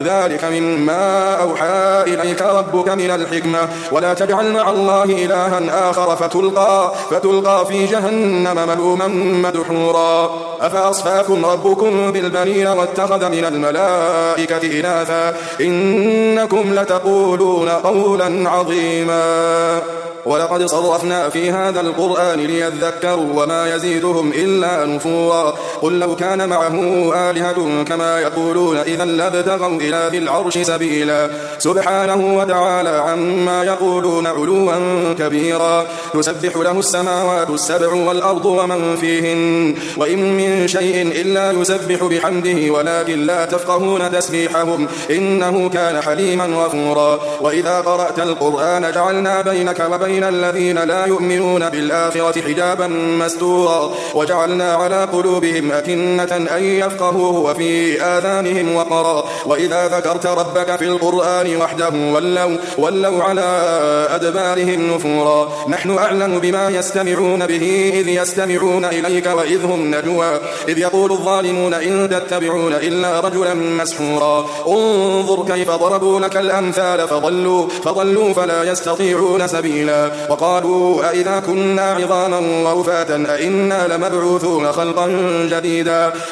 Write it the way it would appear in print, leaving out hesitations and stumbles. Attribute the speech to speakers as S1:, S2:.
S1: ذلك مما أوحى إليك ربك من الحكمة ولا تجعل مع الله إلها آخر فتلقى في جهنم ملوما مدحورا أفأصفاكم ربكم بالبنين واتخذ من الملائكة إناثا إنكم لتقولون قولا عظيما ولقد صرفنا في هذا القرآن ليذكروا وما يزيدهم إلا نفورا قل لو كان معه آلهة كما يقولون إذا لابتغوا إلى ذي العرش سبيلا سبحانه وتعالى عما يقولون علوا كبيرا تسبح له السماوات السبع والأرض ومن فيهن وإن من شيء إلا يسبح بحمده ولكن لا تفقهون تسبيحهم إنه كان حليما غفورا وإذا قرأت القرآن جعلنا بينك وبين الذين لا يؤمنون بالآخرة حجابا مستورا وجعلنا على قلوبهم أكنة أن يفقهوه وفي آذانهم وقرا وإذا ذكرت ربك في القرآن وحده ولوا على أدبارهم نفورا نحن أعلم بما يستمعون به إذ يستمعون إليك وإذ هم نجوى إذ يقول الظالمون إن تتبعون إلا رجلا مسحورا انظر كيف ضربوا لك الأمثال فضلوا فلا يستطيعون سبيلا وقالوا أئذا كنا عظاما ورفاتا أئنا لمبعوثون خلقا جديدا